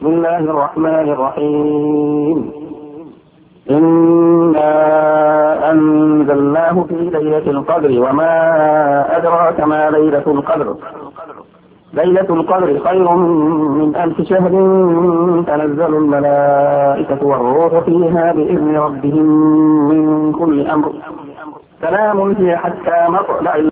بسم الله الرحمن الرحيم. إنا أنزلناه في ليلة القدر وما أدراك ما ليلة القدر. ليلة القدر خير من 1000 شهر تنزل الملائكة والروح فيها بإذن ربهم من كل أمر. سلام هي حتى مطلع